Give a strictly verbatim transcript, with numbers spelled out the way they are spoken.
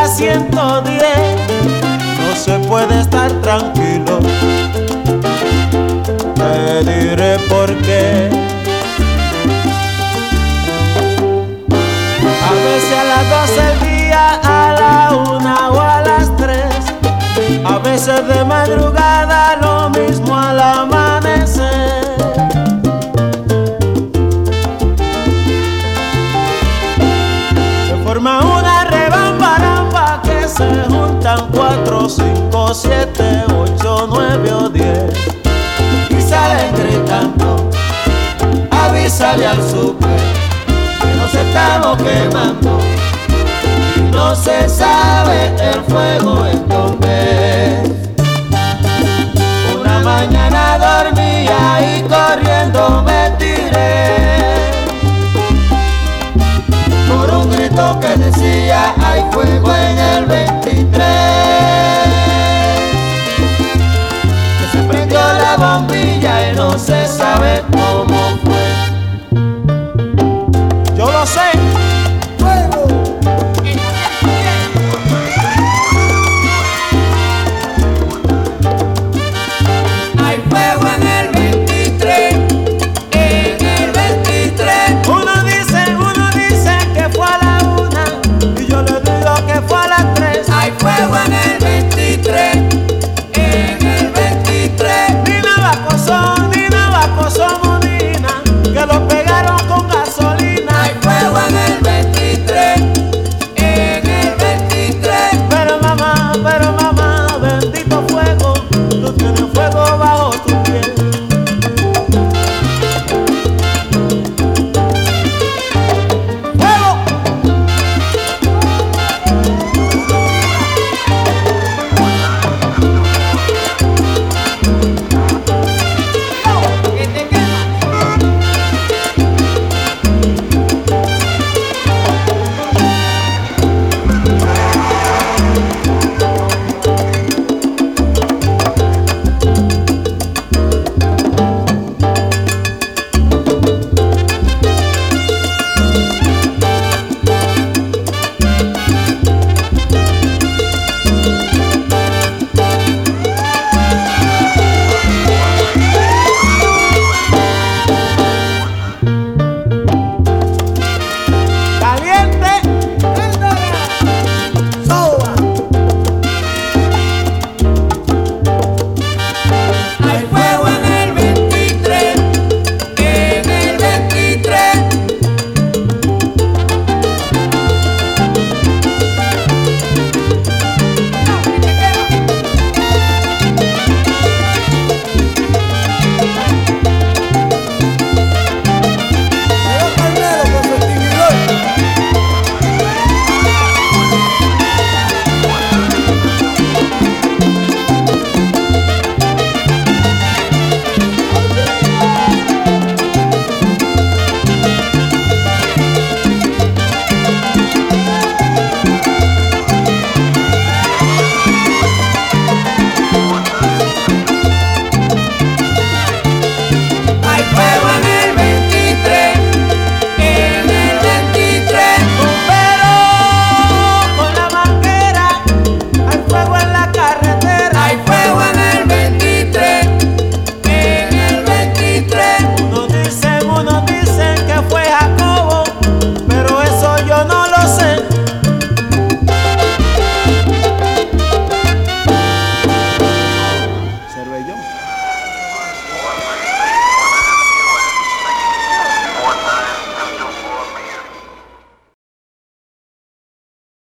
la ciento diez, no se puede estar tranquilo. Te diré por qué. A veces a las doce del día, a la una o a las tres, a veces de madrugada, lo mismo al amanecer. Se forma una rebambaramba que se juntan cuatro, cinco, siete, ocho, nueve o diez y salen gritando: avísale al super que nos estamos quemando y no se sabe el fuego en dónde. Una mañana dormía y corriendo me